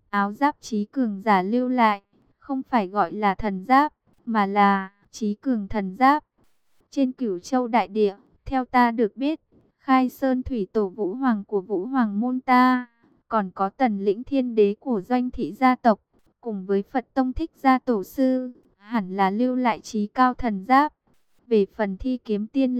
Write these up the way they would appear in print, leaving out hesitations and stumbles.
áo giáp trí cường giả lưu lại, không phải gọi là thần giáp, mà là trí cường thần giáp. Trên Cửu Châu đại địa, theo ta được biết, Khai Sơn thủy tổ Vũ Hoàng của Vũ Hoàng môn ta, còn có Tần Lĩnh Thiên Đế của Doanh thị gia tộc, cùng với Phật Tông Thích gia tổ sư, hẳn là lưu lại trí cao thần giáp. Về phần Thi Kiếm Tiên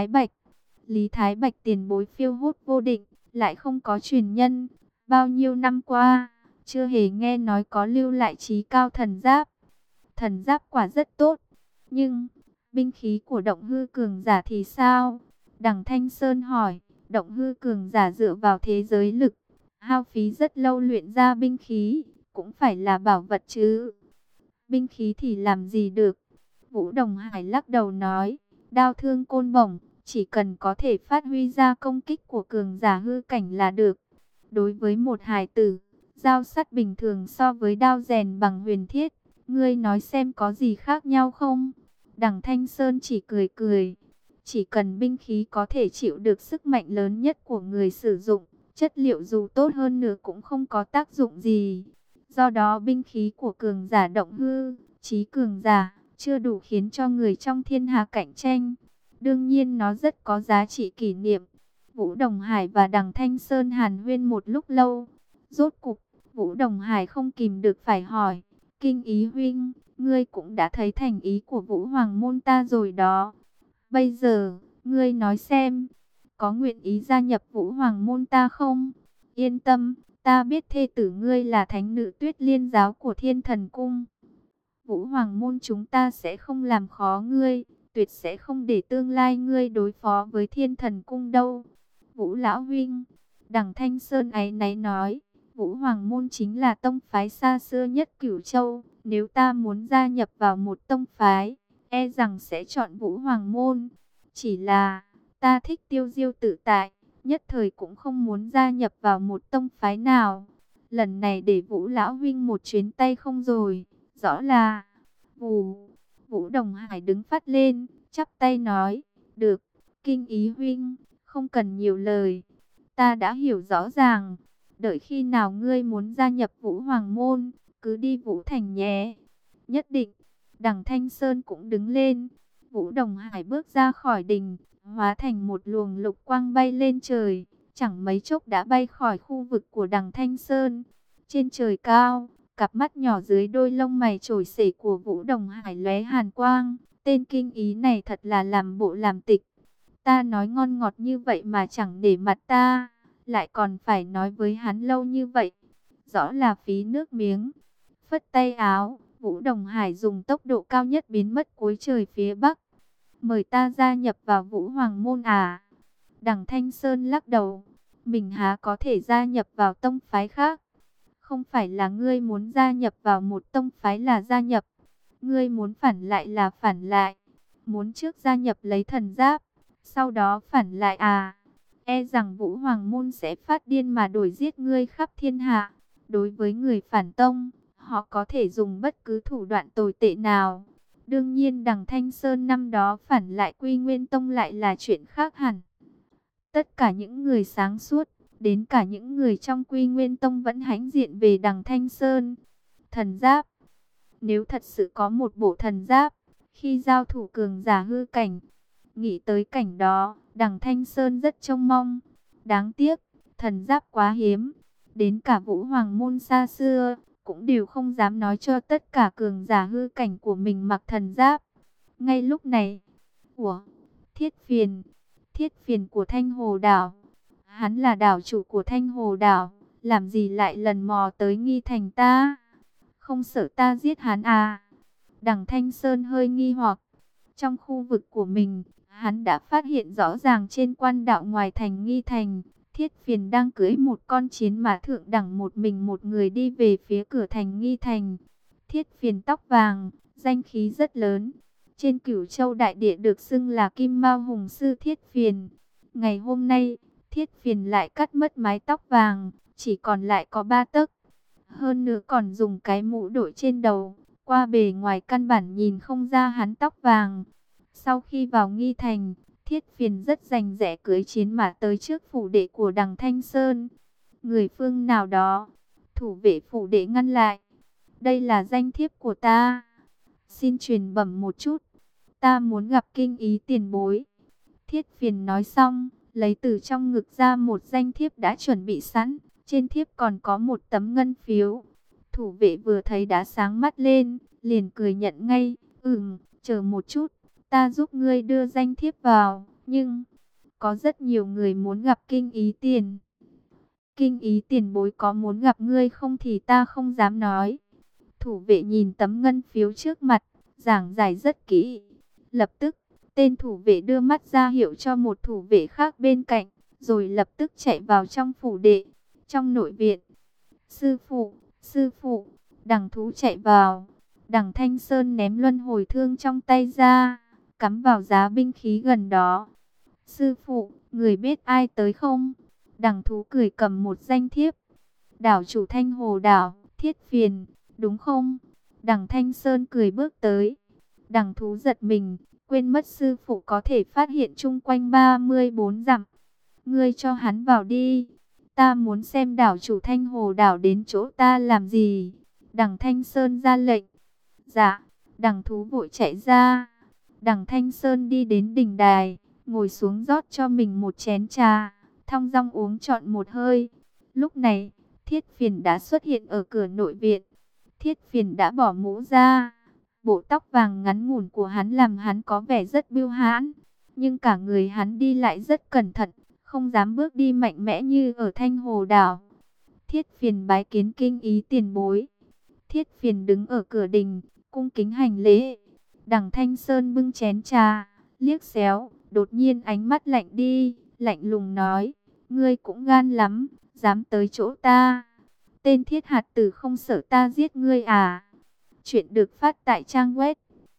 Lý Thái Bạch tiền bối phiêu hốt vô định, lại không có truyền nhân, bao nhiêu năm qua, chưa hề nghe nói có lưu lại trí cao thần giáp. Thần giáp quả rất tốt, nhưng binh khí của Động Hư cường giả thì sao? Đằng Thanh Sơn hỏi. Động Hư cường giả dựa vào thế giới lực, hao phí rất lâu luyện ra binh khí, cũng phải là bảo vật chứ. Binh khí thì làm gì được? Vũ Đồng Hải lắc đầu nói, đao thương côn bổng, chỉ cần có thể phát huy ra công kích của cường giả hư cảnh là được. Đối với một hài tử, dao sắt bình thường so với đao rèn bằng huyền thiết, ngươi nói xem có gì khác nhau không? Đằng Thanh Sơn chỉ cười cười. Chỉ cần binh khí có thể chịu được sức mạnh lớn nhất của người sử dụng, chất liệu dù tốt hơn nữa cũng không có tác dụng gì. Do đó binh khí của cường giả Động Hư, chí cường giả, chưa đủ khiến cho người trong thiên hạ cạnh tranh. Đương nhiên nó rất có giá trị kỷ niệm. Vũ Đồng Hải và Đằng Thanh Sơn hàn huyên một lúc lâu. Rốt cục, Vũ Đồng Hải không kìm được phải hỏi, Kinh Ý huynh, ngươi cũng đã thấy thành ý của Vũ Hoàng môn ta rồi đó. Bây giờ, ngươi nói xem, có nguyện ý gia nhập Vũ Hoàng môn ta không? Yên tâm, ta biết thê tử ngươi là thánh nữ Tuyết Liên giáo của Thiên Thần Cung. Vũ Hoàng môn chúng ta sẽ không làm khó ngươi, tuyệt sẽ không để tương lai ngươi đối phó với Thiên Thần Cung đâu. Vũ lão huynh, Đằng Thanh Sơn áy náy nói, Vũ Hoàng môn chính là tông phái xa xưa nhất Cửu Châu, nếu ta muốn gia nhập vào một tông phái, e rằng sẽ chọn Vũ Hoàng môn. Chỉ là, ta thích tiêu diêu tự tại, nhất thời cũng không muốn gia nhập vào một tông phái nào. Lần này để Vũ lão huynh một chuyến tay không rồi, rõ là... Vũ Đồng Hải đứng phát lên, chắp tay nói, được, Kinh Ý huynh, không cần nhiều lời. Ta đã hiểu rõ ràng, đợi khi nào ngươi muốn gia nhập Vũ Hoàng môn, cứ đi Vũ Thành nhé. Nhất định. Đằng Thanh Sơn cũng đứng lên. Vũ Đồng Hải bước ra khỏi đình, hóa thành một luồng lục quang bay lên trời. Chẳng mấy chốc đã bay khỏi khu vực của Đằng Thanh Sơn. Trên trời cao, cặp mắt nhỏ dưới đôi lông mày trổi xể của Vũ Đồng Hải lóe hàn quang. Tên Kinh Ý này thật là làm bộ làm tịch. Ta nói ngon ngọt như vậy mà chẳng để mặt ta, lại còn phải nói với hắn lâu như vậy. Rõ là phí nước miếng. Phất tay áo, Vũ Đồng Hải dùng tốc độ cao nhất biến mất cuối trời phía bắc. Mời ta gia nhập vào Vũ Hoàng môn à? Đằng Thanh Sơn lắc đầu. Mình há có thể gia nhập vào tông phái khác? Không phải là ngươi muốn gia nhập vào một tông phái là gia nhập. Ngươi muốn phản lại là phản lại. Muốn trước gia nhập lấy thần giáp, sau đó phản lại à? E rằng Vũ Hoàng môn sẽ phát điên mà đuổi giết ngươi khắp thiên hạ. Đối với người phản tông, họ có thể dùng bất cứ thủ đoạn tồi tệ nào. Đương nhiên Đằng Thanh Sơn năm đó phản lại Quy Nguyên Tông lại là chuyện khác hẳn. Tất cả những người sáng suốt, đến cả những người trong Quy Nguyên Tông vẫn hãnh diện về Đằng Thanh Sơn. Thần giáp. Nếu thật sự có một bộ thần giáp, khi giao thủ cường giả hư cảnh, nghĩ tới cảnh đó, Đằng Thanh Sơn rất trông mong. Đáng tiếc, thần giáp quá hiếm. Đến cả Vũ Hoàng môn xa xưa, cũng đều không dám nói cho tất cả cường giả hư cảnh của mình mặc thần giáp. Ngay lúc này, ủa, Thiết Phiền của Thanh Hồ Đảo. Hắn là đảo chủ của Thanh Hồ Đảo, làm gì lại lần mò tới Nghi Thành ta? Không sợ ta giết hắn à? Đằng Thanh Sơn hơi nghi hoặc. Trong khu vực của mình, hắn đã phát hiện rõ ràng trên quan đạo ngoài thành Nghi Thành, Thiết Phiền đang cưỡi một con chiến mã thượng đẳng một mình một người đi về phía cửa thành Nghi Thành. Thiết Phiền tóc vàng, danh khí rất lớn. Trên Cửu Châu đại địa được xưng là Kim Mao Hùng sư Thiết Phiền. Ngày hôm nay, Thiết Phiền lại cắt mất mái tóc vàng, chỉ còn lại có 3 tấc. Hơn nữa còn dùng cái mũ đội trên đầu, qua bề ngoài căn bản nhìn không ra hắn tóc vàng. Sau khi vào Nghi Thành, Thiết Phiền rất rành rẽ cưỡi chiến mã tới trước phủ đệ của Đằng Thanh Sơn. Người phương nào đó, Thủ vệ phủ đệ ngăn lại. Đây là danh thiếp của ta. Xin truyền bẩm một chút. Ta muốn gặp kinh ý tiền bối. Thiết Phiền nói xong, lấy từ trong ngực ra một danh thiếp đã chuẩn bị sẵn. Trên thiếp còn có một tấm ngân phiếu. Thủ vệ vừa thấy đã sáng mắt lên, liền cười nhận ngay. Chờ một chút, ta giúp ngươi đưa danh thiếp vào. Nhưng, có rất nhiều người muốn gặp kinh ý tiền. Kinh ý tiền bối có muốn gặp ngươi không thì ta không dám nói. Thủ vệ nhìn tấm ngân phiếu trước mặt, giảng giải rất kỹ. Lập tức, tên thủ vệ đưa mắt ra hiệu cho một thủ vệ khác bên cạnh, rồi lập tức chạy vào trong phủ đệ. Trong nội viện, sư phụ, Đằng Thú chạy vào. Đằng Thanh Sơn ném luân hồi thương trong tay ra, cắm vào giá binh khí gần đó. Sư phụ, người biết ai tới không? Đằng Thú cười cầm một danh thiếp. Đảo chủ Thanh Hồ đảo, Thiết Phiền, đúng không? Đằng Thanh Sơn cười bước tới. Đằng Thú giật mình, quên mất sư phụ có thể phát hiện chung quanh 34 dặm. Ngươi cho hắn vào đi. Ta muốn xem đảo chủ Thanh Hồ đảo đến chỗ ta làm gì. Đằng Thanh Sơn ra lệnh. Dạ, Đằng Thú vội chạy ra. Đằng Thanh Sơn đi đến đỉnh đài, ngồi xuống rót cho mình một chén trà, thong dong uống trọn một hơi. Lúc này, Thiết Phiền đã xuất hiện ở cửa nội viện. Thiết Phiền đã bỏ mũ ra. Bộ tóc vàng ngắn ngủn của hắn làm hắn có vẻ rất bưu hãn, nhưng cả người hắn đi lại rất cẩn thận, không dám bước đi mạnh mẽ như ở Thanh Hồ đảo. Thiết Phiền bái kiến kinh ý tiền bối. Thiết Phiền đứng ở cửa đình, cung kính hành lễ. Đằng Thanh Sơn bưng chén trà, liếc xéo, đột nhiên ánh mắt lạnh đi, lạnh lùng nói: ngươi cũng gan lắm, dám tới chỗ ta. Tên thiết hạt tử không sợ ta giết ngươi à? Chuyện được phát tại trang web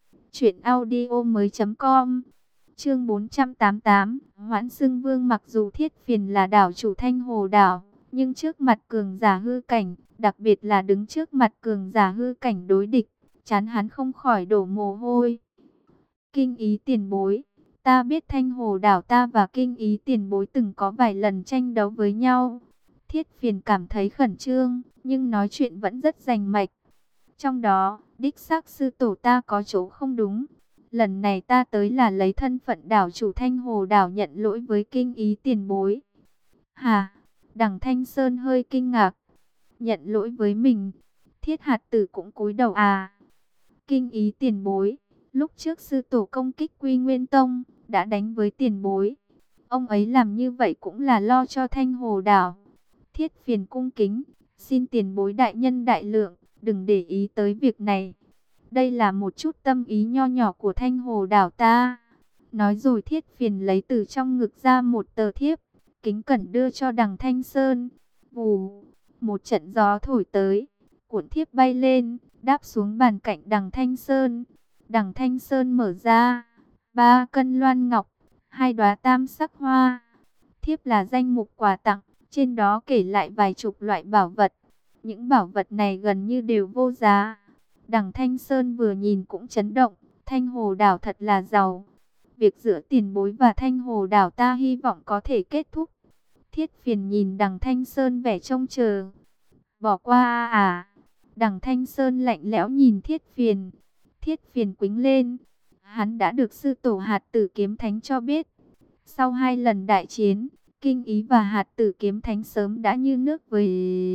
truyệnaudiomoi.com. Chương 488, Hoãn Xưng Vương. Mặc dù Thiết Phiền là đảo chủ Thanh Hồ đảo, nhưng trước mặt cường giả hư cảnh, đặc biệt là đứng trước mặt cường giả hư cảnh đối địch, trán hắn không khỏi đổ mồ hôi. Kinh ý tiền bối, ta biết Thanh Hồ đảo ta và kinh ý tiền bối từng có vài lần tranh đấu với nhau. Thiết Phiền cảm thấy khẩn trương, nhưng nói chuyện vẫn rất rành mạch. Trong đó, đích xác sư tổ ta có chỗ không đúng. Lần này ta tới là lấy thân phận đảo chủ Thanh Hồ đảo nhận lỗi với kinh ý tiền bối. Hà, Đằng Thanh Sơn hơi kinh ngạc. Nhận lỗi với mình? Thiết hạt tử cũng cúi đầu à? Kinh ý tiền bối, lúc trước sư tổ công kích Quy Nguyên Tông, đã đánh với tiền bối. Ông ấy làm như vậy cũng là lo cho Thanh Hồ đảo. Thiết Phiền cung kính, xin tiền bối đại nhân đại lượng, đừng để ý tới việc này. Đây là một chút tâm ý nho nhỏ của Thanh Hồ đảo ta. Nói rồi Thiết Phiền lấy từ trong ngực ra một tờ thiếp, kính cẩn đưa cho Đằng Thanh Sơn. Vù, một trận gió thổi tới, cuộn thiếp bay lên, đáp xuống bàn cạnh Đằng Thanh Sơn. Đằng Thanh Sơn mở ra, 3 cân loan ngọc, 2 đóa tam sắc hoa. Thiếp là danh mục quà tặng, trên đó kể lại vài chục loại bảo vật. Những bảo vật này gần như đều vô giá. Đằng Thanh Sơn vừa nhìn cũng chấn động, Thanh Hồ đảo thật là giàu. Việc giữa tiền bối và Thanh Hồ đảo ta hy vọng có thể kết thúc. Thiết Phiền nhìn Đằng Thanh Sơn vẻ trông chờ. Bỏ qua à? Đằng Thanh Sơn lạnh lẽo nhìn Thiết Phiền. Thiết Phiền quĩnh lên. Hắn đã được sư tổ Hạt Tử Kiếm Thánh cho biết. Sau 2 lần đại chiến, Kinh Ý và Hạt Tử Kiếm Thánh sớm đã như nước với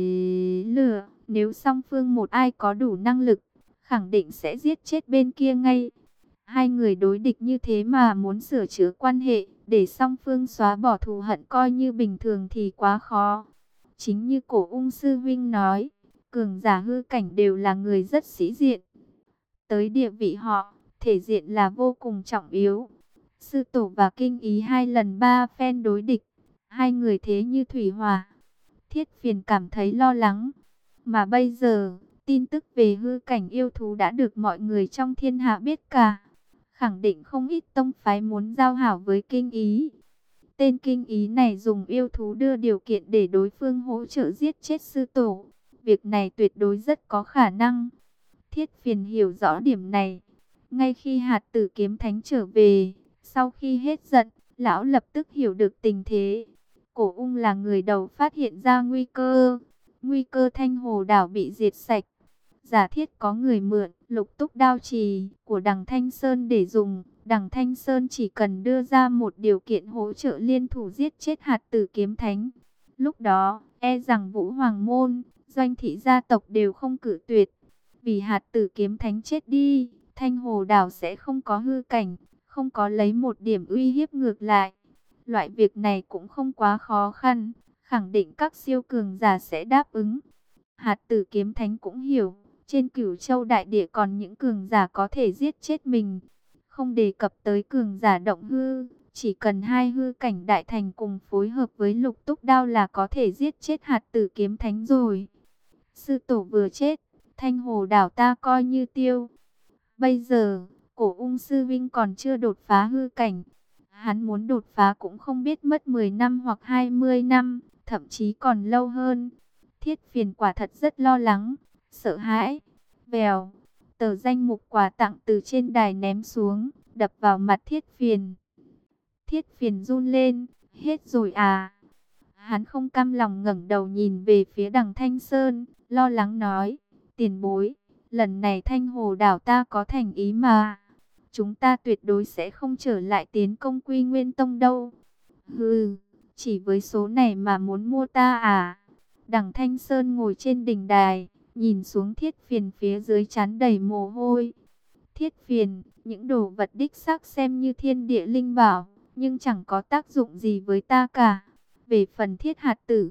lửa. Nếu song phương một ai có đủ năng lực, khẳng định sẽ giết chết bên kia ngay. Hai người đối địch như thế mà muốn sửa chữa quan hệ, để song phương xóa bỏ thù hận coi như bình thường thì quá khó. Chính như Cổ Ung sư huynh nói, cường giả hư cảnh đều là người rất sĩ diện. Tới địa vị họ, thể diện là vô cùng trọng yếu. Sư tổ và Kinh Ý 2 lần 3 phen đối địch, hai người thế như thủy hỏa. Thiết Phiền cảm thấy lo lắng. Mà bây giờ, tin tức về hư cảnh yêu thú đã được mọi người trong thiên hạ biết cả. Khẳng định không ít tông phái muốn giao hảo với Kinh Ý. Tên Kinh Ý này dùng yêu thú đưa điều kiện để đối phương hỗ trợ giết chết sư tổ. Việc này tuyệt đối rất có khả năng. Thiết Phiền hiểu rõ điểm này. Ngay khi Hạt Tử Kiếm Thánh trở về, sau khi hết giận, lão lập tức hiểu được tình thế. Cổ Ung là người đầu phát hiện ra nguy cơ. nguy cơ Thanh Hồ đảo bị diệt sạch. Giả thiết có người mượn Lục Túc đao trì của Đằng Thanh Sơn để dùng, Đằng Thanh Sơn chỉ cần đưa ra một điều kiện hỗ trợ liên thủ giết chết Hạt Tử Kiếm Thánh. Lúc đó, e rằng Vũ Hoàng môn, Doanh thị gia tộc đều không cự tuyệt. Vì Hạt Tử Kiếm Thánh chết đi, Thanh Hồ đảo sẽ không có hư cảnh, không có lấy một điểm uy hiếp ngược lại. Loại việc này cũng không quá khó khăn, khẳng định các siêu cường giả sẽ đáp ứng. Hạt Tử Kiếm Thánh cũng hiểu, trên Cửu Châu đại địa còn những cường giả có thể giết chết mình. Không đề cập tới cường giả động hư, chỉ cần hai hư cảnh đại thành cùng phối hợp với Lục Túc đao là có thể giết chết Hạt Tử Kiếm Thánh rồi. Sư tổ vừa chết, Thanh Hồ đảo ta coi như tiêu. Bây giờ, Cổ Ung sư vinh còn chưa đột phá hư cảnh. Hắn muốn đột phá cũng không biết mất 10 năm hoặc 20 năm, thậm chí còn lâu hơn. Thiết Phiền quả thật rất lo lắng, sợ hãi. Vèo, tờ danh mục quà tặng từ trên đài ném xuống, đập vào mặt Thiết Phiền. Thiết Phiền run lên, hết rồi à? Hắn không cam lòng ngẩng đầu nhìn về phía Đằng Thanh Sơn, lo lắng nói, tiền bối, lần này Thanh Hồ đảo ta có thành ý mà. Chúng ta tuyệt đối sẽ không trở lại tiến công Quy Nguyên Tông đâu. Hừ, chỉ với số này mà muốn mua ta à? Đằng Thanh Sơn ngồi trên đỉnh đài, nhìn xuống Thiết Phiền phía dưới trán đầy mồ hôi. Thiết Phiền, những đồ vật đích xác xem như thiên địa linh bảo, nhưng chẳng có tác dụng gì với ta cả. Về phần Thiết Hạt Tử,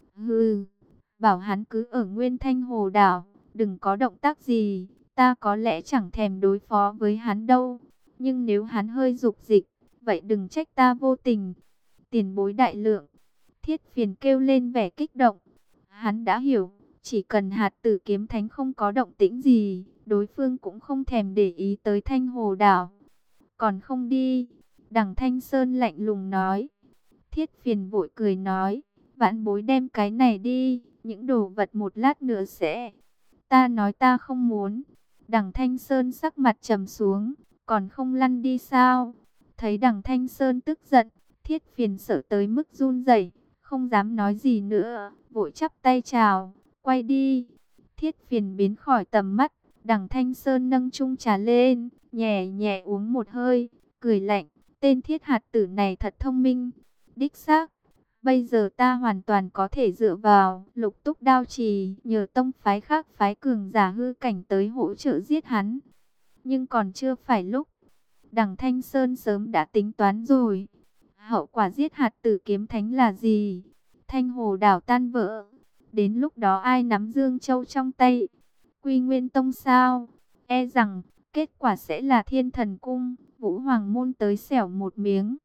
hừ, bảo hắn cứ ở nguyên Thanh Hồ đảo, đừng có động tác gì, ta có lẽ chẳng thèm đối phó với hắn đâu. Nhưng nếu hắn hơi dục dịch, vậy đừng trách ta vô tình. Tiền bối đại lượng, Thiết Phiền kêu lên vẻ kích động. Hắn đã hiểu, chỉ cần Hạt Tử Kiếm Thánh không có động tĩnh gì, đối phương cũng không thèm để ý tới Thanh Hồ đảo. Còn không đi, Đằng Thanh Sơn lạnh lùng nói. Thiết Phiền vội cười nói, vãn bối đem cái này đi, những đồ vật một lát nữa sẽ. Ta nói ta không muốn. Đằng Thanh Sơn sắc mặt trầm xuống, còn không lăn đi sao? Thấy Đằng Thanh Sơn tức giận, Thiết Phiền sợ tới mức run rẩy, không dám nói gì nữa, vội chắp tay chào, quay đi. Thiết Phiền biến khỏi tầm mắt, Đằng Thanh Sơn nâng chung trà lên, nhẹ nhẹ uống một hơi, cười lạnh, tên Thiết Hạt Tử này thật thông minh. Đích xác, bây giờ ta hoàn toàn có thể dựa vào Lục Túc đao trì, nhờ tông phái khác phái cường giả hư cảnh tới hỗ trợ giết hắn. Nhưng còn chưa phải lúc. Đằng Thanh Sơn sớm đã tính toán rồi. Hậu quả giết Hạt Tử Kiếm Thánh là gì? Thanh Hồ đảo tan vỡ. Đến lúc đó ai nắm Dương Châu trong tay? Quy Nguyên Tông sao? E rằng kết quả sẽ là Thiên Thần Cung, Vũ Hoàng môn tới xẻo một miếng.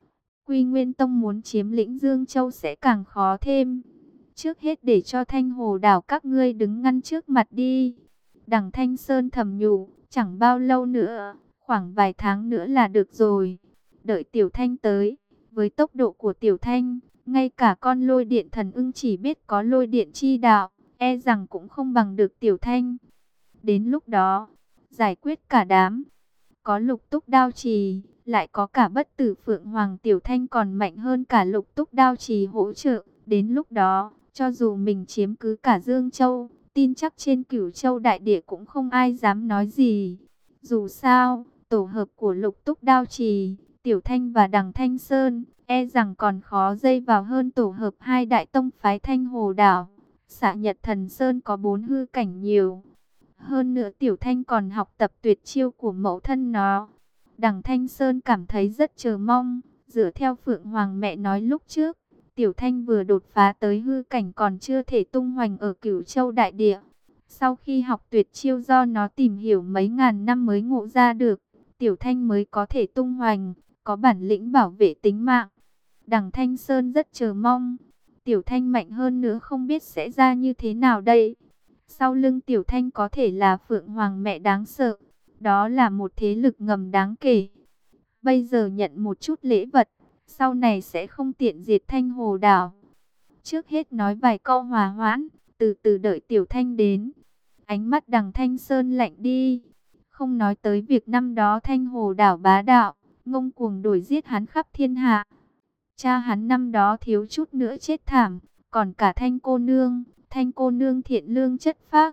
Quy Nguyên Tông muốn chiếm lĩnh Dương Châu sẽ càng khó thêm. Trước hết để cho Thanh Hồ đảo các ngươi đứng ngăn trước mặt đi. Đằng Thanh Sơn thầm nhủ, chẳng bao lâu nữa, khoảng vài tháng nữa là được rồi. Đợi Tiểu Thanh tới, với tốc độ của Tiểu Thanh, ngay cả con lôi điện thần ưng chỉ biết có lôi điện chi đạo, e rằng cũng không bằng được Tiểu Thanh. Đến lúc đó, giải quyết cả đám, có Lục Túc đao trì, lại có cả bất tử Phượng Hoàng, Tiểu Thanh còn mạnh hơn cả Lục Túc đao trì hỗ trợ. Đến lúc đó, cho dù mình chiếm cứ cả Dương Châu, tin chắc trên Cửu Châu đại địa cũng không ai dám nói gì. Dù sao, tổ hợp của Lục Túc đao trì, Tiểu Thanh và Đằng Thanh Sơn, e rằng còn khó dây vào hơn tổ hợp hai đại tông phái Thanh Hồ đảo. Xạ Nhật Thần Sơn có 4 hư cảnh nhiều. Hơn nữa Tiểu Thanh còn học tập tuyệt chiêu của mẫu thân nó. Đằng Thanh Sơn cảm thấy rất chờ mong, dựa theo Phượng Hoàng mẹ nói lúc trước, Tiểu Thanh vừa đột phá tới hư cảnh còn chưa thể tung hoành ở Cửu Châu đại địa. Sau khi học tuyệt chiêu do nó tìm hiểu mấy ngàn năm mới ngộ ra được, Tiểu Thanh mới có thể tung hoành, có bản lĩnh bảo vệ tính mạng. Đằng Thanh Sơn rất chờ mong, Tiểu Thanh mạnh hơn nữa không biết sẽ ra như thế nào đây. Sau lưng Tiểu Thanh có thể là Phượng Hoàng mẹ đáng sợ. Đó là một thế lực ngầm đáng kể. Bây giờ nhận một chút lễ vật, sau này sẽ không tiện diệt Thanh Hồ đảo. Trước hết nói vài câu hòa hoãn, từ từ đợi Tiểu Thanh đến. Ánh mắt Đằng Thanh Sơn lạnh đi. Không nói tới việc năm đó Thanh Hồ đảo bá đạo, ngông cuồng đuổi giết hắn khắp thiên hạ. Cha hắn năm đó thiếu chút nữa chết thảm, còn cả Thanh cô nương, Thanh cô nương thiện lương chất phác.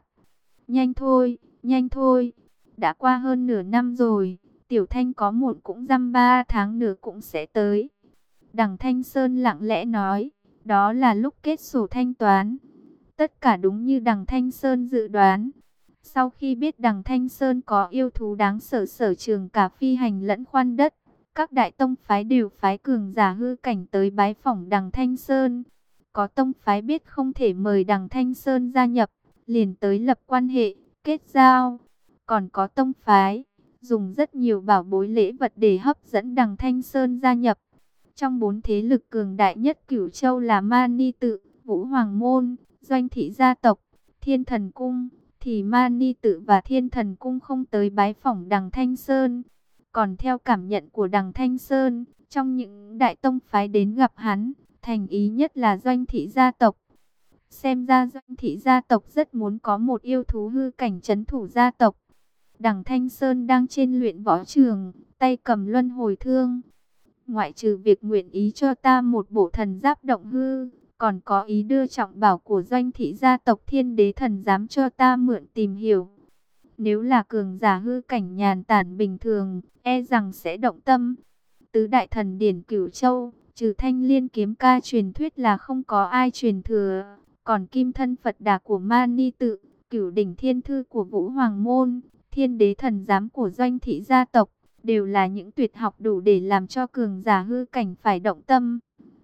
Nhanh thôi, đã qua hơn nửa năm rồi, Tiểu Thanh có muộn cũng dăm 3 tháng nữa cũng sẽ tới. Đằng Thanh Sơn lặng lẽ nói, đó là lúc kết sổ thanh toán. Tất cả đúng như đằng Thanh Sơn dự đoán. Sau khi biết đằng Thanh Sơn có yêu thú đáng sợ, sở trường cả phi hành lẫn khoan đất, các đại tông phái đều phái cường giả hư cảnh tới bái phỏng đằng Thanh Sơn. Có tông phái biết không thể mời đằng Thanh Sơn gia nhập, liền tới lập quan hệ, kết giao. Còn có tông phái dùng rất nhiều bảo bối lễ vật để hấp dẫn đằng Thanh Sơn gia nhập. Trong 4 thế lực cường đại nhất Cửu Châu là Mani Tự, Vũ Hoàng Môn, Doanh Thị gia tộc, Thiên Thần Cung, thì Mani Tự và Thiên Thần Cung không tới bái phỏng đằng Thanh Sơn. Còn theo cảm nhận của đằng Thanh Sơn, trong những đại tông phái đến gặp hắn, thành ý nhất là Doanh Thị gia tộc. Xem ra Doanh Thị gia tộc rất muốn có một yêu thú hư cảnh trấn thủ gia tộc. Đằng Thanh Sơn đang trên luyện võ trường, tay cầm luân hồi thương. Ngoại trừ việc nguyện ý cho ta một bộ thần giáp động hư, còn có ý đưa trọng bảo của Doanh Thị gia tộc Thiên Đế thần giám cho ta mượn tìm hiểu. Nếu là cường giả hư cảnh nhàn tản bình thường, e rằng sẽ động tâm. Tứ đại thần điển Cửu Châu, trừ Thanh Liên kiếm ca truyền thuyết là không có ai truyền thừa. Còn Kim Thân Phật Đà của Mani Tự, Cửu Đỉnh Thiên Thư của Vũ Hoàng Môn, Thiên Đế thần giám của Doanh Thị gia tộc, đều là những tuyệt học đủ để làm cho cường giả hư cảnh phải động tâm.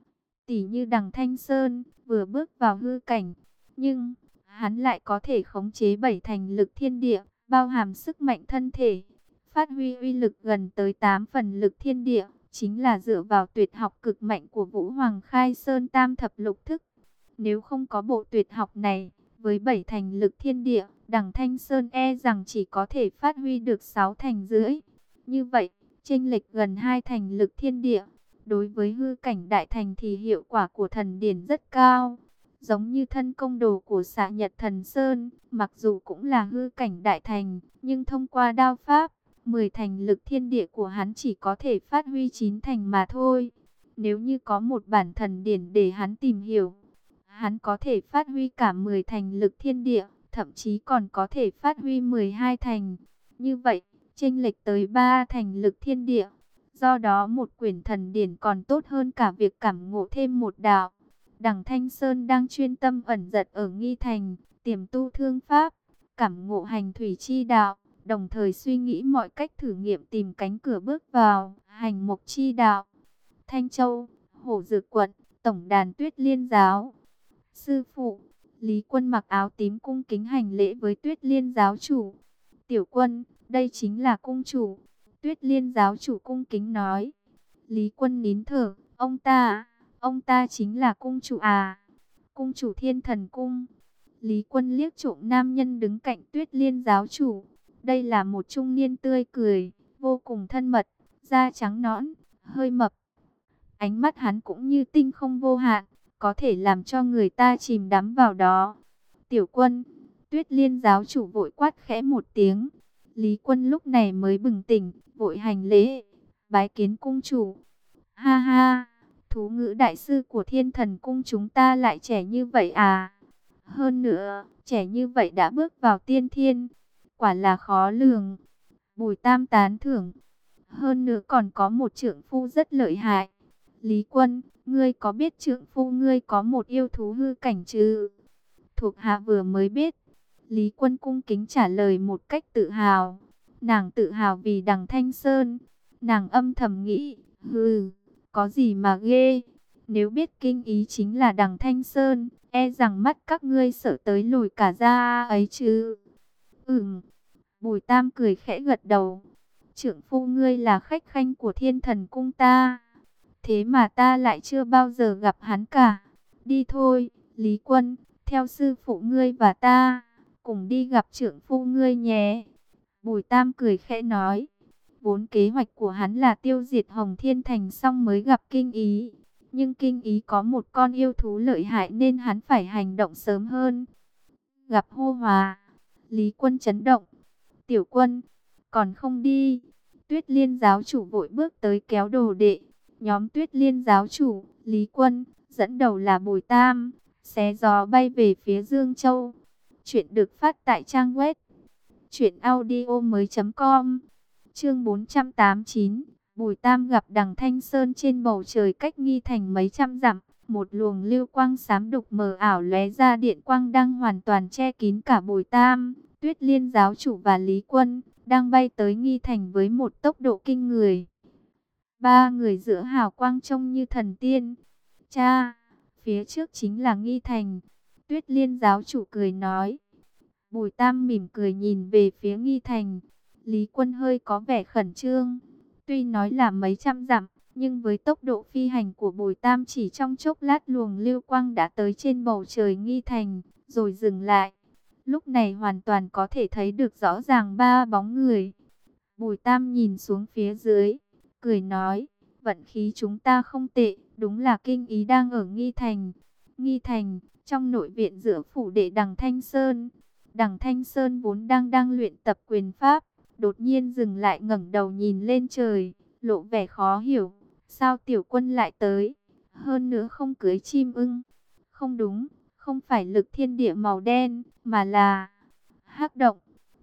Tỷ như đằng Thanh Sơn, vừa bước vào hư cảnh, nhưng hắn lại có thể khống chế 7 thành lực thiên địa, bao hàm sức mạnh thân thể, phát huy uy lực gần tới 8 phần lực thiên địa, chính là dựa vào tuyệt học cực mạnh của Vũ Hoàng Khai Sơn Tam Thập Lục Thức. Nếu không có bộ tuyệt học này, với 7 thành lực thiên địa, đằng Thanh Sơn e rằng chỉ có thể phát huy được 6 thành rưỡi. Như vậy, chênh lệch gần 2 thành lực thiên địa. Đối với hư cảnh đại thành thì hiệu quả của thần điển rất cao. Giống như thân công đồ của Xạ Nhật Thần Sơn, mặc dù cũng là hư cảnh đại thành, nhưng thông qua đao pháp, 10 thành lực thiên địa của hắn chỉ có thể phát huy 9 thành mà thôi. Nếu như có một bản thần điển để hắn tìm hiểu, hắn có thể phát huy cả 10 thành lực thiên địa, thậm chí còn có thể phát huy 12 thành. Như vậy, chênh lệch tới 3 thành lực thiên địa. Do đó một quyển thần điển còn tốt hơn cả việc cảm ngộ thêm một đạo. Đằng Thanh Sơn đang chuyên tâm ẩn giật ở Nghi Thành, tiềm tu thương pháp, cảm ngộ hành thủy chi đạo, đồng thời suy nghĩ mọi cách thử nghiệm tìm cánh cửa bước vào hành mộc chi đạo. Thanh Châu, Hổ Dược quận, tổng đàn Tuyết Liên giáo. Sư phụ, Lý Quân mặc áo tím cung kính hành lễ với Tuyết Liên giáo chủ. Tiểu Quân, đây chính là cung chủ. Tuyết Liên giáo chủ cung kính nói. Lý Quân nín thở, ông ta chính là cung chủ à? Cung chủ Thiên Thần Cung. Lý Quân liếc trộm nam nhân đứng cạnh Tuyết Liên giáo chủ. Đây là một trung niên tươi cười, vô cùng thân mật, da trắng nõn, hơi mập. Ánh mắt hắn cũng như tinh không vô hạn, có thể làm cho người ta chìm đắm vào đó. Tiểu Quân, Tuyết Liên giáo chủ vội quát khẽ một tiếng. Lý Quân lúc này mới bừng tỉnh, vội hành lễ, bái kiến cung chủ. Ha ha, thú ngữ đại sư của Thiên Thần Cung chúng ta lại trẻ như vậy à? Hơn nữa, trẻ như vậy đã bước vào tiên thiên, quả là khó lường. Bùi Tam tán thưởng, hơn nữa còn có một trượng phu rất lợi hại. Lý Quân, ngươi có biết trượng phu ngươi có một yêu thú hư cảnh chứ? Thuộc hạ vừa mới biết. Lý Quân cung kính trả lời một cách tự hào. Nàng tự hào vì đằng Thanh Sơn. Nàng âm thầm nghĩ, có gì mà ghê. Nếu biết kinh ý chính là đằng Thanh Sơn, e rằng mắt các ngươi sợ tới lùi cả da ấy chứ. Bùi Tam cười khẽ gật đầu. Trượng phu ngươi là khách khanh của Thiên Thần Cung ta. Thế mà ta lại chưa bao giờ gặp hắn cả. Đi thôi, Lý Quân, theo sư phụ ngươi và ta, cùng đi gặp trượng phu ngươi nhé. Bùi Tam cười khẽ nói. Vốn kế hoạch của hắn là tiêu diệt Hồng Thiên Thành xong mới gặp Kinh Ý. Nhưng Kinh Ý có một con yêu thú lợi hại nên hắn phải hành động sớm hơn. Gặp hô hòa, Lý Quân chấn động. Tiểu Quân, còn không đi. Tuyết Liên giáo chủ vội bước tới kéo đồ đệ. Nhóm Tuyết Liên giáo chủ, Lý Quân, dẫn đầu là Bùi Tam, xé gió bay về phía Dương Châu. Chuyện được phát tại trang web truyệnaudiomoi.com. Chương 489, Bùi Tam gặp Đằng Thanh Sơn. Trên bầu trời cách Nghi Thành mấy trăm dặm, một luồng lưu quang xám đục mờ ảo lóe ra, điện quang đang hoàn toàn che kín cả Bùi Tam, Tuyết Liên giáo chủ và Lý Quân, đang bay tới Nghi Thành với một tốc độ kinh người. Ba người giữa hào quang trông như thần tiên. Cha, phía trước chính là Nghi Thành. Tuyết Liên giáo chủ cười nói. Bùi Tam mỉm cười nhìn về phía Nghi Thành. Lý Quân hơi có vẻ khẩn trương. Tuy nói là mấy trăm dặm, nhưng với tốc độ phi hành của Bùi Tam, chỉ trong chốc lát luồng lưu quang đã tới trên bầu trời Nghi Thành, rồi dừng lại. Lúc này hoàn toàn có thể thấy được rõ ràng ba bóng người. Bùi Tam nhìn xuống phía dưới, cười nói, vận khí chúng ta không tệ, đúng là kinh ý đang ở Nghi Thành. Nghi Thành, trong nội viện giữa phủ đệ Đằng Thanh Sơn. Đằng Thanh Sơn vốn đang luyện tập quyền pháp, đột nhiên dừng lại, ngẩng đầu nhìn lên trời, lộ vẻ khó hiểu. Sao tiểu quân lại tới? Hơn nữa không cưới chim ưng. Không đúng, không phải lực thiên địa màu đen, mà là hắc động.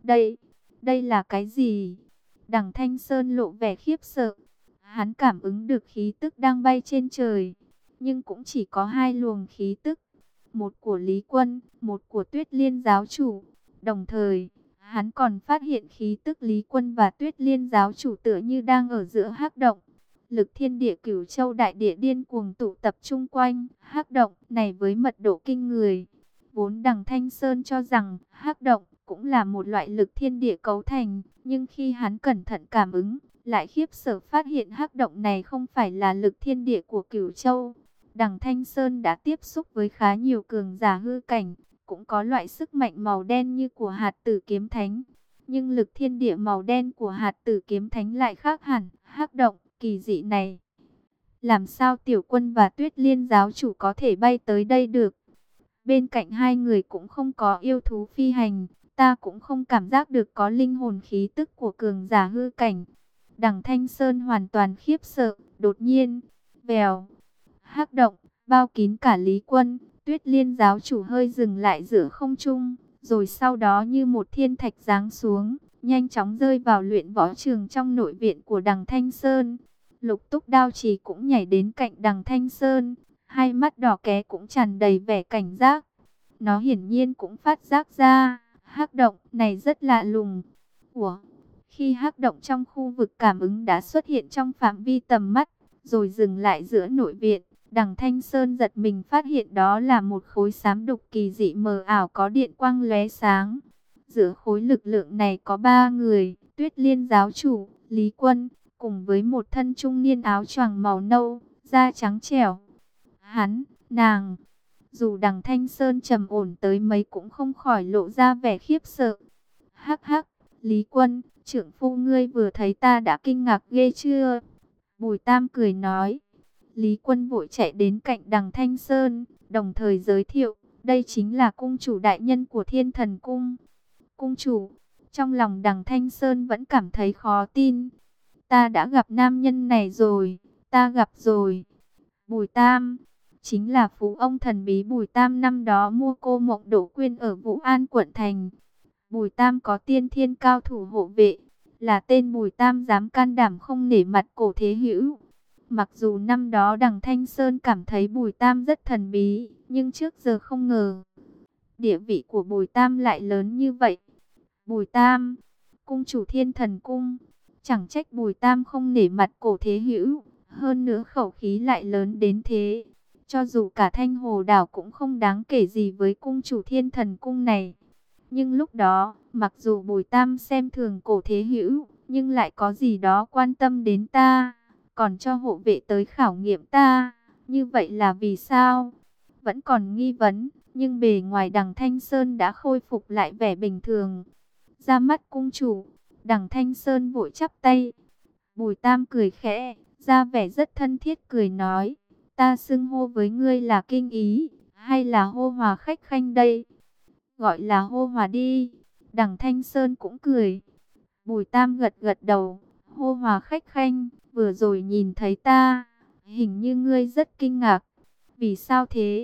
Đây là cái gì? Đằng Thanh Sơn lộ vẻ khiếp sợ. Hắn cảm ứng được khí tức đang bay trên trời, nhưng cũng chỉ có hai luồng khí tức, một của Lý Quân, một của Tuyết Liên giáo chủ. Đồng thời, hắn còn phát hiện khí tức Lý Quân và Tuyết Liên giáo chủ tựa như đang ở giữa hắc động. Lực thiên địa Cửu Châu đại địa điên cuồng tụ tập chung quanh hắc động này với mật độ kinh người. Vốn Đằng Thanh Sơn cho rằng hắc động cũng là một loại lực thiên địa cấu thành, nhưng khi hắn cẩn thận cảm ứng, lại khiếp sợ phát hiện hắc động này không phải là lực thiên địa của Cửu Châu. Đằng Thanh Sơn đã tiếp xúc với khá nhiều cường giả hư cảnh, cũng có loại sức mạnh màu đen như của Hạt Tử Kiếm Thánh, nhưng lực thiên địa màu đen của Hạt Tử Kiếm Thánh lại khác hẳn. Hắc động kỳ dị này, làm sao tiểu quân và Tuyết Liên giáo chủ có thể bay tới đây được? Bên cạnh hai người cũng không có yêu thú phi hành, ta cũng không cảm giác được có linh hồn khí tức của cường giả hư cảnh. Đằng Thanh Sơn hoàn toàn khiếp sợ. Đột nhiên, vèo, hắc động bao kín cả Lý Quân, Tuyết Liên giáo chủ hơi dừng lại giữa không trung, rồi sau đó như một thiên thạch giáng xuống, nhanh chóng rơi vào luyện võ trường trong nội viện của Đằng Thanh Sơn. Lục Túc Đao Trì cũng nhảy đến cạnh Đằng Thanh Sơn, hai mắt đỏ ké cũng tràn đầy vẻ cảnh giác. Nó hiển nhiên cũng phát giác ra, hắc động này rất lạ lùng. Ủa? Khi hắc động trong khu vực cảm ứng đã xuất hiện trong phạm vi tầm mắt, rồi dừng lại giữa nội viện, Đằng Thanh Sơn giật mình phát hiện đó là một khối xám đục kỳ dị mờ ảo có điện quang lóe sáng. Giữa khối lực lượng này có ba người, Tuyết Liên giáo chủ, Lý Quân, cùng với một thân trung niên áo choàng màu nâu, da trắng trẻo. Hắn, nàng, dù Đằng Thanh Sơn trầm ổn tới mấy cũng không khỏi lộ ra vẻ khiếp sợ. Hắc hắc, Lý Quân, trưởng phu ngươi vừa thấy ta đã kinh ngạc ghê chưa? Bùi Tam cười nói. Lý Quân vội chạy đến cạnh Đằng Thanh Sơn, đồng thời giới thiệu, đây chính là cung chủ đại nhân của Thiên Thần Cung. Cung chủ, trong lòng Đằng Thanh Sơn vẫn cảm thấy khó tin. Ta đã gặp nam nhân này rồi, ta gặp rồi. Bùi Tam, chính là phú ông thần bí Bùi Tam năm đó mua cô Mộng Đỗ Quyên ở Vũ An quận thành. Bùi Tam có tiên thiên cao thủ hộ vệ, là tên Bùi Tam dám can đảm không nể mặt Cổ Thế Hữu. Mặc dù năm đó Đằng Thanh Sơn cảm thấy Bùi Tam rất thần bí, nhưng trước giờ không ngờ địa vị của Bùi Tam lại lớn như vậy. Bùi Tam, cung chủ Thiên Thần Cung, chẳng trách Bùi Tam không nể mặt Cổ Thế Hữu, hơn nữa khẩu khí lại lớn đến thế. Cho dù cả Thanh Hồ đảo cũng không đáng kể gì với cung chủ Thiên Thần Cung này. Nhưng lúc đó, mặc dù Bùi Tam xem thường Cổ Thế Hữu, nhưng lại có gì đó quan tâm đến ta, còn cho hộ vệ tới khảo nghiệm ta. Như vậy là vì sao? Vẫn còn nghi vấn, nhưng bề ngoài Đằng Thanh Sơn đã khôi phục lại vẻ bình thường. Ra mắt cung chủ, Đằng Thanh Sơn vội chắp tay. Bùi Tam cười khẽ, ra vẻ rất thân thiết cười nói, ta xưng hô với ngươi là Kinh Ý, hay là hô hòa khách khanh đây? Gọi là hô hòa đi. Đằng Thanh Sơn cũng cười. Bùi Tam gật gật đầu, hô hòa khách khanh, vừa rồi nhìn thấy ta, hình như ngươi rất kinh ngạc. Vì sao thế?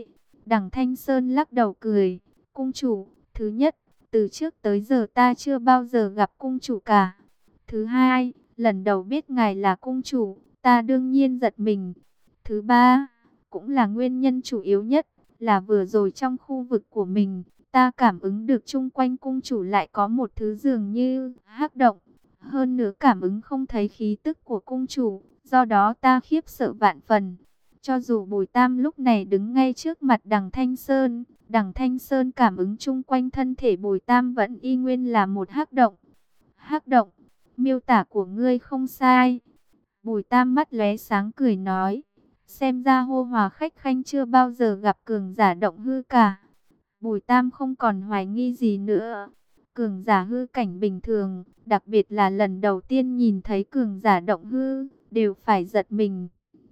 Đằng Thanh Sơn lắc đầu cười. Cung chủ, thứ nhất, từ trước tới giờ ta chưa bao giờ gặp cung chủ cả. Thứ hai, lần đầu biết ngài là cung chủ, ta đương nhiên giật mình. Thứ ba, cũng là nguyên nhân chủ yếu nhất, là vừa rồi trong khu vực của mình, ta cảm ứng được chung quanh cung chủ lại có một thứ dường như hắc động. Hơn nữa cảm ứng không thấy khí tức của cung chủ, do đó ta khiếp sợ vạn phần. Cho dù Bùi Tam lúc này đứng ngay trước mặt Đằng Thanh Sơn cảm ứng chung quanh thân thể Bùi Tam vẫn y nguyên là một hắc động. Hắc động, miêu tả của ngươi không sai. Bùi Tam mắt lóe sáng cười nói, xem ra Hô Hòa khách khanh chưa bao giờ gặp cường giả động hư cả. Bùi Tam không còn hoài nghi gì nữa. Cường giả hư cảnh bình thường, đặc biệt là lần đầu tiên nhìn thấy cường giả động hư, đều phải giật mình.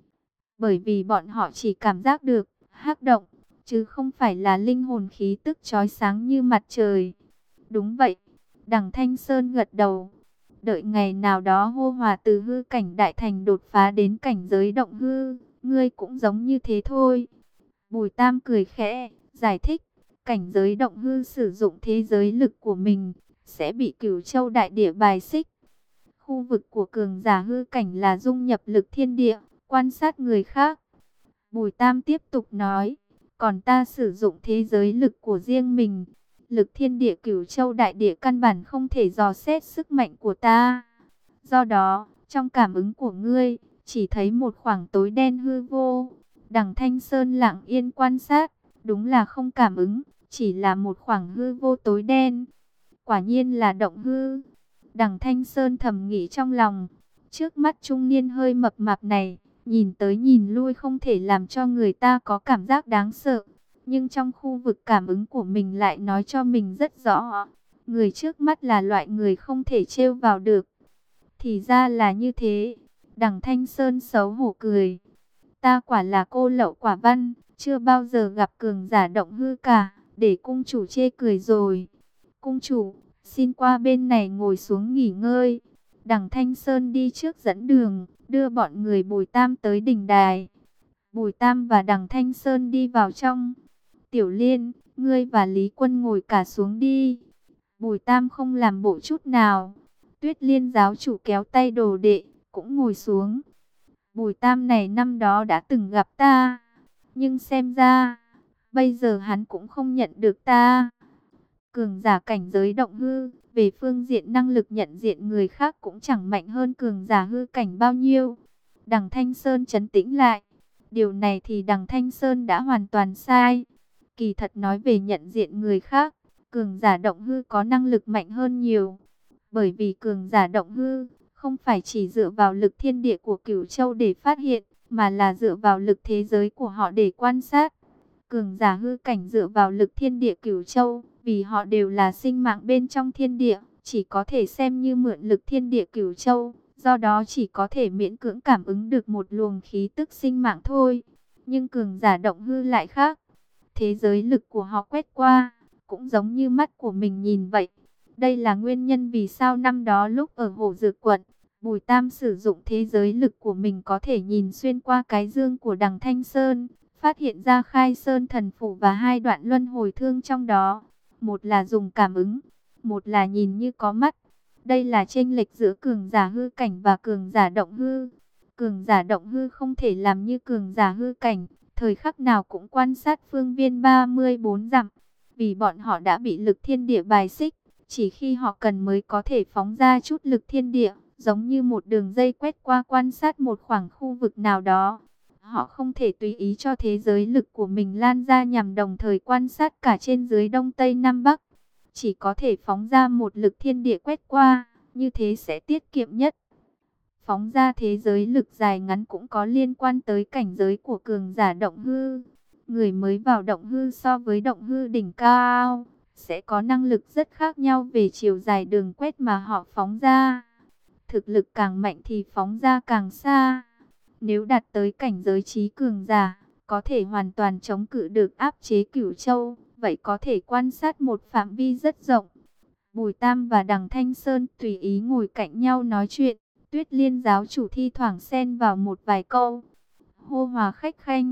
Bởi vì bọn họ chỉ cảm giác được hắc động, chứ không phải là linh hồn khí tức chói sáng như mặt trời. Đúng vậy, Đằng Thanh Sơn gật đầu. Đợi ngày nào đó Hô Hòa từ hư cảnh đại thành đột phá đến cảnh giới động hư, ngươi cũng giống như thế thôi. Bùi Tam cười khẽ, giải thích, cảnh giới động hư sử dụng thế giới lực của mình, sẽ bị Cửu Châu đại địa bài xích. Khu vực của cường giả hư cảnh là dung nhập lực thiên địa, quan sát người khác. Bùi Tam tiếp tục nói, còn ta sử dụng thế giới lực của riêng mình. Lực thiên địa Cửu Châu đại địa căn bản không thể dò xét sức mạnh của ta. Do đó, trong cảm ứng của ngươi, chỉ thấy một khoảng tối đen hư vô. Đằng Thanh Sơn lặng yên quan sát, đúng là không cảm ứng, chỉ là một khoảng hư vô tối đen. Quả nhiên là động hư. Đằng Thanh Sơn thầm nghĩ trong lòng, trước mắt trung niên hơi mập mạp này, nhìn tới nhìn lui không thể làm cho người ta có cảm giác đáng sợ. Nhưng trong khu vực cảm ứng của mình lại nói cho mình rất rõ, người trước mắt là loại người không thể trêu vào được. Thì ra là như thế. Đằng Thanh Sơn xấu hổ cười. Ta quả là cô lậu quả văn, chưa bao giờ gặp cường giả động hư cả, để cung chủ chê cười rồi. Cung chủ, xin qua bên này ngồi xuống nghỉ ngơi. Đằng Thanh Sơn đi trước dẫn đường, đưa bọn người Bùi Tam tới đình đài. Bùi Tam và Đằng Thanh Sơn đi vào trong. Tiểu Liên, ngươi và Lý Quân ngồi cả xuống đi. Bùi Tam không làm bộ chút nào. Tuyết Liên giáo chủ kéo tay đồ đệ, cũng ngồi xuống. Bùi Tam này năm đó đã từng gặp ta, nhưng xem ra, bây giờ hắn cũng không nhận được ta. Cường giả cảnh giới động hư, về phương diện năng lực nhận diện người khác cũng chẳng mạnh hơn cường giả hư cảnh bao nhiêu. Đằng Thanh Sơn trấn tĩnh lại. Điều này thì Đằng Thanh Sơn đã hoàn toàn sai. Kỳ thật nói về nhận diện người khác, cường giả động hư có năng lực mạnh hơn nhiều. Bởi vì cường giả động hư, không phải chỉ dựa vào lực thiên địa của Cửu Châu để phát hiện, mà là dựa vào lực thế giới của họ để quan sát. Cường giả hư cảnh dựa vào lực thiên địa Cửu Châu, vì họ đều là sinh mạng bên trong thiên địa, chỉ có thể xem như mượn lực thiên địa Cửu Châu, do đó chỉ có thể miễn cưỡng cảm ứng được một luồng khí tức sinh mạng thôi. Nhưng cường giả động hư lại khác, thế giới lực của họ quét qua, cũng giống như mắt của mình nhìn vậy. Đây là nguyên nhân vì sao năm đó lúc ở Hổ Dược quận, Bùi Tam sử dụng thế giới lực của mình có thể nhìn xuyên qua cái dương của Đằng Thanh Sơn, phát hiện ra Khai Sơn thần phủ và hai đoạn luân hồi thương trong đó. Một là dùng cảm ứng, một là nhìn như có mắt. Đây là chênh lệch giữa cường giả hư cảnh và cường giả động hư. Cường giả động hư không thể làm như cường giả hư cảnh, thời khắc nào cũng quan sát phương viên 34 dặm, vì bọn họ đã bị lực thiên địa bài xích. Chỉ khi họ cần mới có thể phóng ra chút lực thiên địa, giống như một đường dây quét qua quan sát một khoảng khu vực nào đó. Họ không thể tùy ý cho thế giới lực của mình lan ra nhằm đồng thời quan sát cả trên dưới đông tây nam bắc. Chỉ có thể phóng ra một lực thiên địa quét qua, như thế sẽ tiết kiệm nhất. Phóng ra thế giới lực dài ngắn cũng có liên quan tới cảnh giới của cường giả động hư. Người mới vào động hư so với động hư đỉnh cao sẽ có năng lực rất khác nhau về chiều dài đường quét mà họ phóng ra. Thực lực càng mạnh thì phóng ra càng xa. Nếu đạt tới cảnh giới trí cường giả, có thể hoàn toàn chống cự được áp chế Cửu Châu, vậy có thể quan sát một phạm vi rất rộng. Bùi Tam và Đằng Thanh Sơn tùy ý ngồi cạnh nhau nói chuyện. Tuyết Liên giáo chủ thi thoảng xen vào một vài câu. Hô Hòa khách khanh,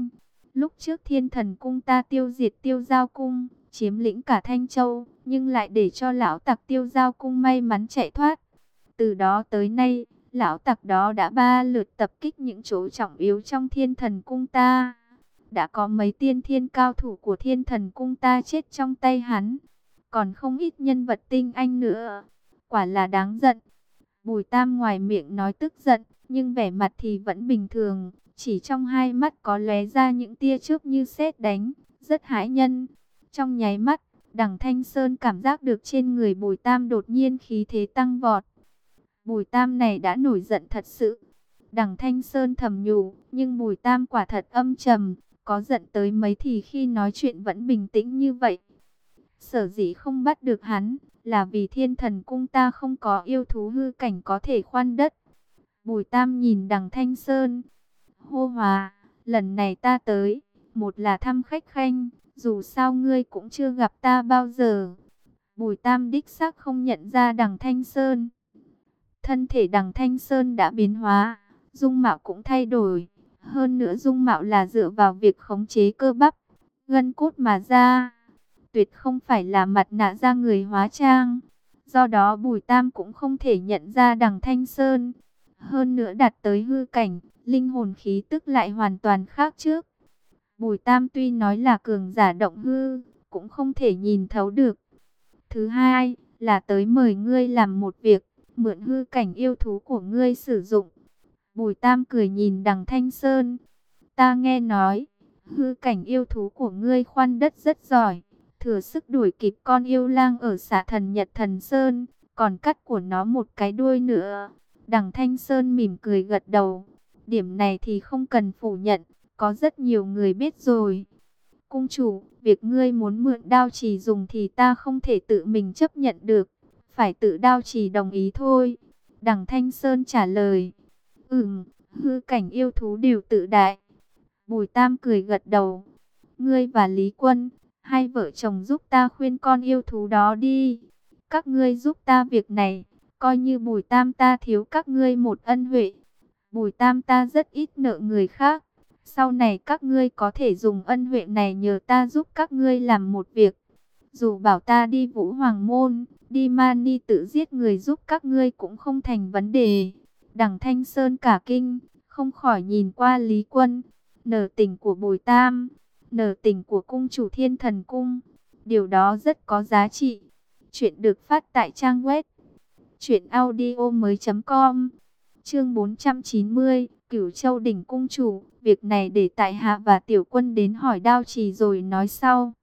Lúc trước Thiên Thần Cung ta tiêu diệt Tiêu Giao Cung, chiếm lĩnh cả Thanh Châu, nhưng lại để cho lão tặc Tiêu Giao Cung may mắn chạy thoát. Từ đó tới nay, lão tặc đó đã 3 lượt tập kích những chỗ trọng yếu trong Thiên Thần Cung ta. Đã có mấy tiên thiên cao thủ của Thiên Thần Cung ta chết trong tay hắn, còn không ít nhân vật tinh anh nữa. Quả là đáng giận. Bùi Tam ngoài miệng nói tức giận, nhưng vẻ mặt thì vẫn bình thường, chỉ trong hai mắt có lóe ra những tia chớp như sét đánh, rất hãi nhân. Trong nháy mắt, Đằng Thanh Sơn cảm giác được trên người Bùi Tam đột nhiên khí thế tăng vọt. Bùi Tam này đã nổi giận thật sự. Đằng Thanh Sơn thầm nhủ, nhưng Bùi Tam quả thật âm trầm, có giận tới mấy thì khi nói chuyện vẫn bình tĩnh như vậy. Sở dĩ không bắt được hắn, là vì Thiên Thần Cung ta không có yêu thú hư cảnh có thể khoan đất. Bùi Tam nhìn Đằng Thanh Sơn, hô hòa, lần này ta tới, một là thăm khách khanh, dù sao ngươi cũng chưa gặp ta bao giờ. Bùi Tam đích xác không nhận ra Đằng Thanh Sơn. Thân thể Đằng Thanh Sơn đã biến hóa, dung mạo cũng thay đổi. Hơn nữa dung mạo là dựa vào việc khống chế cơ bắp, gân cốt mà ra. Tuyệt không phải là mặt nạ da người hóa trang. Do đó Bùi Tam cũng không thể nhận ra Đằng Thanh Sơn. Hơn nữa đạt tới hư cảnh, linh hồn khí tức lại hoàn toàn khác trước. Bùi Tam tuy nói là cường giả động hư, cũng không thể nhìn thấu được. Thứ hai, là tới mời ngươi làm một việc, mượn hư cảnh yêu thú của ngươi sử dụng. Bùi Tam cười nhìn Đằng Thanh Sơn. Ta nghe nói, hư cảnh yêu thú của ngươi khoan đất rất giỏi, thừa sức đuổi kịp con yêu lang ở xã Thần Nhật Thần Sơn, còn cắt của nó một cái đuôi nữa. Đằng Thanh Sơn mỉm cười gật đầu. Điểm này thì không cần phủ nhận, có rất nhiều người biết rồi. Cung chủ, việc ngươi muốn mượn đao trì dùng thì ta không thể tự mình chấp nhận được, phải tự đao trì đồng ý thôi. Đằng Thanh Sơn trả lời. Hư cảnh yêu thú đều tự đại. Bùi Tam cười gật đầu. Ngươi và Lý Quân, hai vợ chồng giúp ta khuyên con yêu thú đó đi. Các ngươi giúp ta việc này, coi như Bùi Tam ta thiếu các ngươi một ân huệ. Bùi Tam ta rất ít nợ người khác. Sau này các ngươi có thể dùng ân huệ này nhờ ta giúp các ngươi làm một việc. Dù bảo ta đi Vũ Hoàng Môn, đi Mani tự giết người giúp các ngươi cũng không thành vấn đề. Đằng Thanh Sơn cả kinh, không khỏi nhìn qua Lý Quân. Nở tình của Bùi Tam, nở tình của cung chủ Thiên Thần Cung, điều đó rất có giá trị. Chuyện được phát tại trang web truyệnaudiomoi.com. Chương 490, Cửu Châu đỉnh cung chủ, việc này để tại hạ và tiểu quân đến hỏi đao trì rồi nói sau.